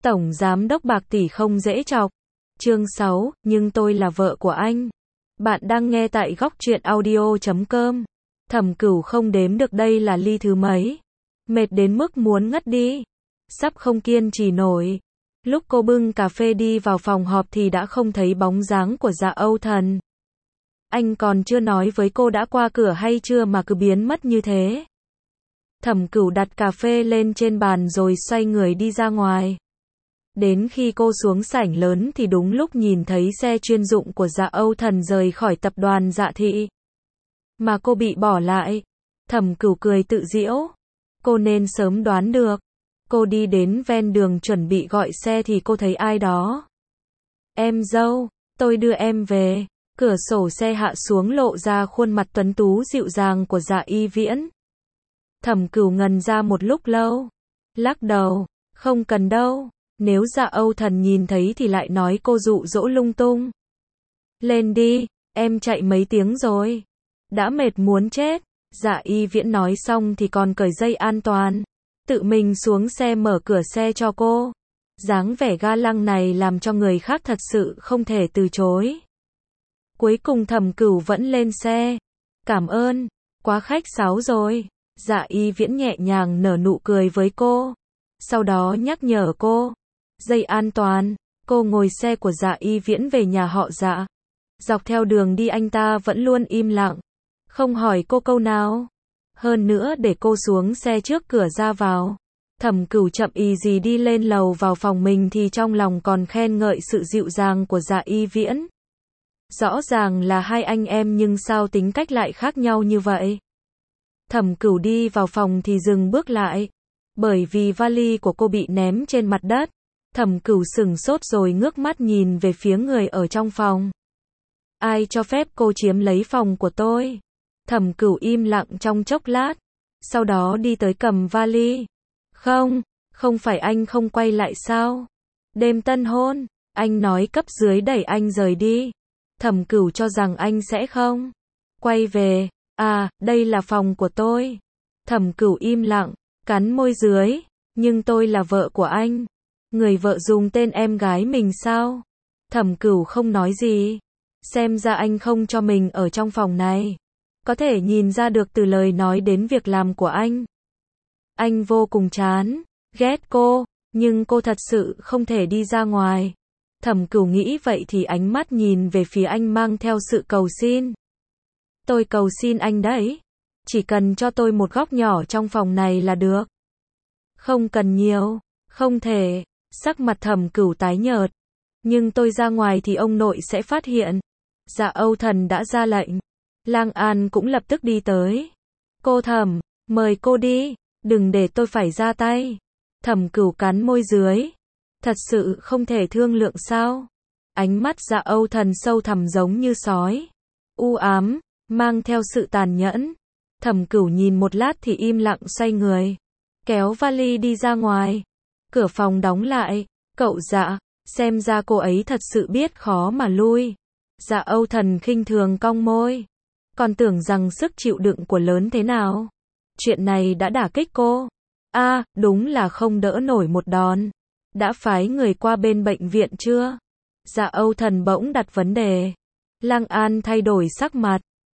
Tổng giám đốc Bạc tỷ không dễ chọc. Chương 6, nhưng tôi là vợ của anh. Bạn đang nghe tại góc truyện audio.com. Thẩm Cửu không đếm được đây là ly thứ mấy. Mệt đến mức muốn ngất đi. Sắp không kiên trì nổi. Lúc cô bưng cà phê đi vào phòng họp thì đã không thấy bóng dáng của Dạ Âu Thần. Anh còn chưa nói với cô đã qua cửa hay chưa mà cứ biến mất như thế. Thẩm Cửu đặt cà phê lên trên bàn rồi xoay người đi ra ngoài. Đến khi cô xuống sảnh lớn thì đúng lúc nhìn thấy xe chuyên dụng của Dạ Âu Thần rời khỏi tập đoàn Dạ Thị. Mà cô bị bỏ lại. Thẩm Cửu cười tự giễu. Cô nên sớm đoán được. Cô đi đến ven đường chuẩn bị gọi xe thì cô thấy ai đó. Em dâu, tôi đưa em về. Cửa sổ xe hạ xuống lộ ra khuôn mặt tuấn tú dịu dàng của Dạ Y Viễn. Thẩm Cửu ngần ra một lúc lâu. Lắc đầu, không cần đâu. Nếu Dạ Âu Thần nhìn thấy thì lại nói cô dụ dỗ lung tung. Lên đi, em chạy mấy tiếng rồi. Đã mệt muốn chết. Dạ Y Viễn nói xong thì còn cởi dây an toàn. Tự mình xuống xe mở cửa xe cho cô. Dáng vẻ ga lăng này làm cho người khác thật sự không thể từ chối. Cuối cùng Thẩm Cửu vẫn lên xe. Cảm ơn, quá khách sáo rồi. Dạ Y Viễn nhẹ nhàng nở nụ cười với cô. Sau đó nhắc nhở cô. Dây an toàn. Cô ngồi xe của Dạ Y Viễn về nhà họ Dạ. Dọc theo đường đi anh ta vẫn luôn im lặng. Không hỏi cô câu nào. Hơn nữa để cô xuống xe trước cửa ra vào. Thẩm Cửu chậm ì gì đi lên lầu vào phòng mình thì trong lòng còn khen ngợi sự dịu dàng của Dạ Y Viễn. Rõ ràng là hai anh em nhưng sao tính cách lại khác nhau như vậy. Thẩm Cửu đi vào phòng thì dừng bước lại. Bởi vì vali của cô bị ném trên mặt đất. Thẩm Cửu sửng sốt rồi ngước mắt nhìn về phía người ở trong phòng. Ai cho phép cô chiếm lấy phòng của tôi? Thẩm Cửu im lặng trong chốc lát. Sau đó đi tới cầm vali. Không phải anh không quay lại sao? Đêm tân hôn, anh nói cấp dưới đẩy anh rời đi. Thẩm Cửu cho rằng anh sẽ không quay về. À, đây là phòng của tôi. Thẩm Cửu im lặng, cắn môi dưới. Nhưng tôi là vợ của anh. Người vợ dùng tên em gái mình sao? Thẩm Cửu không nói gì. Xem ra anh không cho mình ở trong phòng này. Có thể nhìn ra được từ lời nói đến việc làm của anh. Anh vô cùng chán, ghét cô, nhưng cô thật sự không thể đi ra ngoài. Thẩm Cửu nghĩ vậy thì ánh mắt nhìn về phía anh mang theo sự cầu xin. Tôi cầu xin anh đấy. Chỉ cần cho tôi một góc nhỏ trong phòng này là được. Không cần nhiều, không thể. Sắc mặt Thẩm Cửu tái nhợt. Nhưng tôi ra ngoài thì ông nội sẽ phát hiện. Dạ Âu Thần đã ra lệnh. Lang An cũng lập tức đi tới. Cô Thẩm, mời cô đi. Đừng để tôi phải ra tay. Thẩm Cửu cắn môi dưới. Thật sự không thể thương lượng sao? Ánh mắt Dạ Âu Thần sâu thẳm giống như sói. U ám, mang theo sự tàn nhẫn. Thẩm Cửu nhìn một lát thì im lặng xoay người. Kéo vali đi ra ngoài. Cửa phòng đóng lại. Cậu Dạ, xem ra cô ấy thật sự biết khó mà lui. Dạ Âu Thần khinh thường cong môi. Còn tưởng rằng sức chịu đựng của lớn thế nào. Chuyện này đã đả kích cô. Đúng là không đỡ nổi một đòn. Đã phái người qua bên bệnh viện chưa? Dạ Âu Thần bỗng đặt vấn đề. Lang An thay đổi sắc mặt.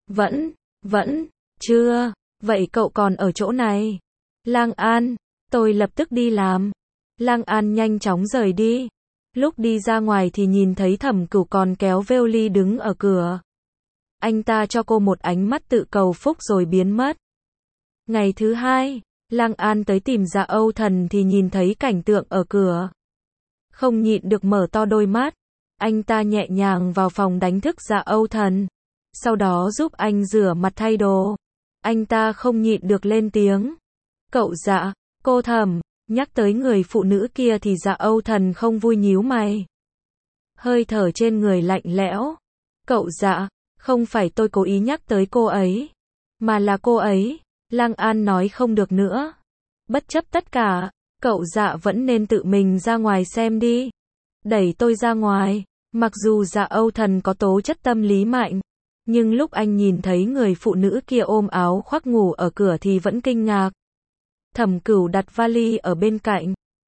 Vẫn, chưa. Vậy cậu còn ở chỗ này? Lang An, tôi lập tức đi làm. Lang An nhanh chóng rời đi. Lúc đi ra ngoài thì nhìn thấy Thẩm Cửu còn kéo vali đứng ở cửa. Anh ta cho cô một ánh mắt tự cầu phúc rồi biến mất. Ngày thứ hai, Lang An tới tìm Dạ Âu Thần thì nhìn thấy cảnh tượng ở cửa. Không nhịn được mở to đôi mắt. Anh ta nhẹ nhàng vào phòng đánh thức Dạ Âu Thần. Sau đó giúp anh rửa mặt thay đồ. Anh ta không nhịn được lên tiếng. Cậu Dạ, cô Thẩm, nhắc tới người phụ nữ kia thì Dạ Âu Thần không vui nhíu mày. Hơi thở trên người lạnh lẽo. Cậu Dạ, không phải tôi cố ý nhắc tới cô ấy. Mà là cô ấy. Lang An nói không được nữa. Bất chấp tất cả, cậu Dạ vẫn nên tự mình ra ngoài xem đi. Đẩy tôi ra ngoài. Mặc dù Dạ Âu Thần có tố chất tâm lý mạnh. Nhưng lúc anh nhìn thấy người phụ nữ kia ôm áo khoác ngủ ở cửa thì vẫn kinh ngạc. Thẩm Cửu đặt vali ở bên cạnh.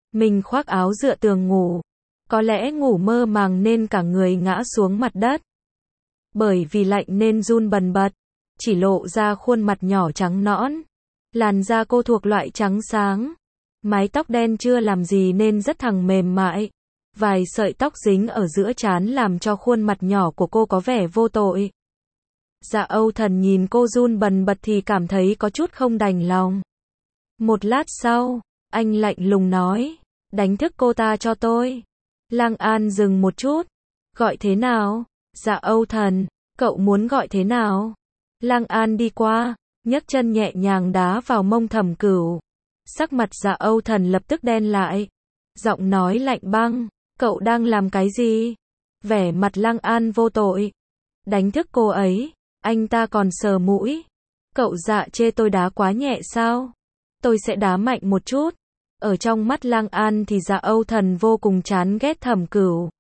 Mình khoác áo dựa tường ngủ. Có lẽ ngủ mơ màng nên cả người ngã xuống mặt đất. Bởi vì lạnh nên run bần bật, chỉ lộ ra khuôn mặt nhỏ trắng nõn. Làn da cô thuộc loại trắng sáng. Mái tóc đen chưa làm gì nên rất thẳng mềm mại. Vài sợi tóc dính ở giữa trán làm cho khuôn mặt nhỏ của cô có vẻ vô tội. Dạ Âu Thần nhìn cô run bần bật thì cảm thấy có chút không đành lòng. Một lát sau, anh lạnh lùng nói, đánh thức cô ta cho tôi. Lang An dừng một chút. Gọi thế nào? Dạ Âu Thần, cậu muốn gọi thế nào? Lang An đi qua, nhấc chân nhẹ nhàng đá vào mông Thẩm Cửu. Sắc mặt Dạ Âu Thần lập tức đen lại. Giọng nói lạnh băng, cậu đang làm cái gì? Vẻ mặt Lang An vô tội. Đánh thức cô ấy, anh ta còn sờ mũi. Cậu Dạ chê tôi đá quá nhẹ sao? Tôi sẽ đá mạnh một chút. Ở trong mắt Lang An thì Dạ Âu Thần vô cùng chán ghét Thẩm Cửu.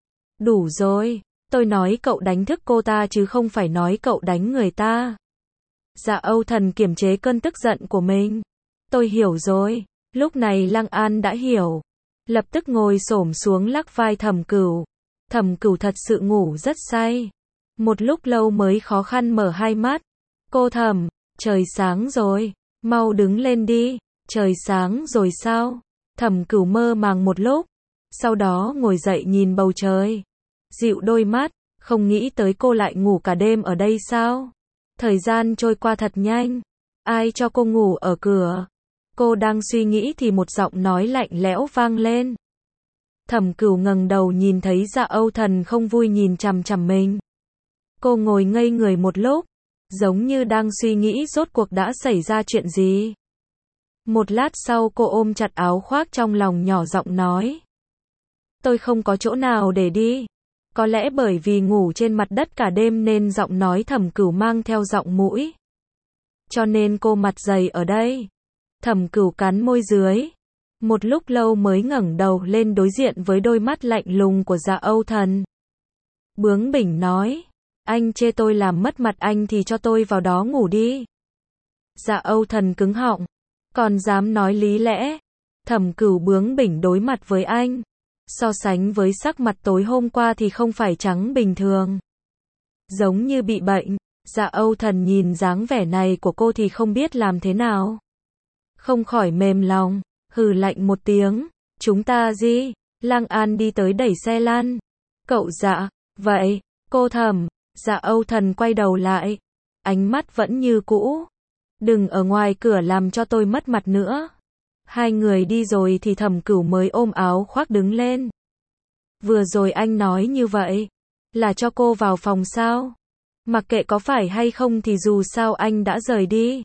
Đủ rồi, tôi nói cậu đánh thức cô ta chứ không phải nói cậu đánh người ta. Dạ Âu Thần kiềm chế cơn tức giận của mình. Tôi hiểu rồi. Lúc này Lang An đã hiểu. Lập tức ngồi xổm xuống lắc vai Thẩm Cửu. Thẩm Cửu thật sự ngủ rất say. Một lúc lâu mới khó khăn mở hai mắt. Cô Thẩm, trời sáng rồi. Mau đứng lên đi. Trời sáng rồi sao? Thẩm Cửu mơ màng một lúc. Sau đó ngồi dậy nhìn bầu trời. Dịu đôi mắt. Không nghĩ tới cô lại ngủ cả đêm ở đây sao? Thời gian trôi qua thật nhanh. Ai cho cô ngủ ở cửa? Cô đang suy nghĩ thì một giọng nói lạnh lẽo vang lên. Thẩm Cửu ngẩng đầu nhìn thấy Dạ Âu Thần không vui nhìn chằm chằm mình. Cô ngồi ngây người một lúc, giống như đang suy nghĩ rốt cuộc đã xảy ra chuyện gì. Một lát sau cô ôm chặt áo khoác trong lòng nhỏ giọng nói. Tôi không có chỗ nào để đi. Có lẽ bởi vì ngủ trên mặt đất cả đêm nên giọng nói Thẩm Cửu mang theo giọng mũi. Cho nên cô mặt dày ở đây. Thẩm Cửu cắn môi dưới. Một lúc lâu mới ngẩng đầu lên đối diện với đôi mắt lạnh lùng của Dạ Âu Thần. Bướng bỉnh nói. Anh chê tôi làm mất mặt anh thì cho tôi vào đó ngủ đi. Dạ Âu Thần cứng họng. Còn dám nói lý lẽ. Thẩm Cửu bướng bỉnh đối mặt với anh. So sánh với sắc mặt tối hôm qua thì không phải trắng bình thường. Giống như bị bệnh. Dạ Âu Thần nhìn dáng vẻ này của cô thì không biết làm thế nào. Không khỏi mềm lòng. Hừ lạnh một tiếng. Chúng ta gì? Lang An đi tới đẩy xe lăn. Cậu Dạ. Vậy, cô Thẩm. Dạ Âu Thần quay đầu lại. Ánh mắt vẫn như cũ. Đừng ở ngoài cửa làm cho tôi mất mặt nữa. Hai người đi rồi thì Thẩm Cửu mới ôm áo khoác đứng lên. Vừa rồi anh nói như vậy. Là cho cô vào phòng sao? Mặc kệ có phải hay không thì dù sao anh đã rời đi.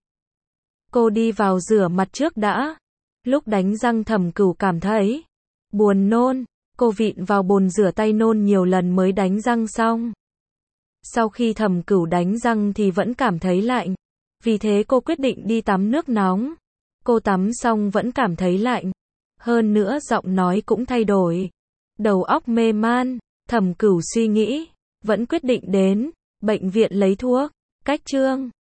Cô đi vào rửa mặt trước đã. Lúc đánh răng Thẩm Cửu cảm thấy buồn nôn. Cô vịn vào bồn rửa tay nôn nhiều lần mới đánh răng xong. Sau khi Thẩm Cửu đánh răng thì vẫn cảm thấy lạnh. Vì thế cô quyết định đi tắm nước nóng. Cô tắm xong vẫn cảm thấy lạnh. Hơn nữa giọng nói cũng thay đổi. Đầu óc mê man. Thẩm Cửu suy nghĩ. Vẫn quyết định đến bệnh viện lấy thuốc. Cách chương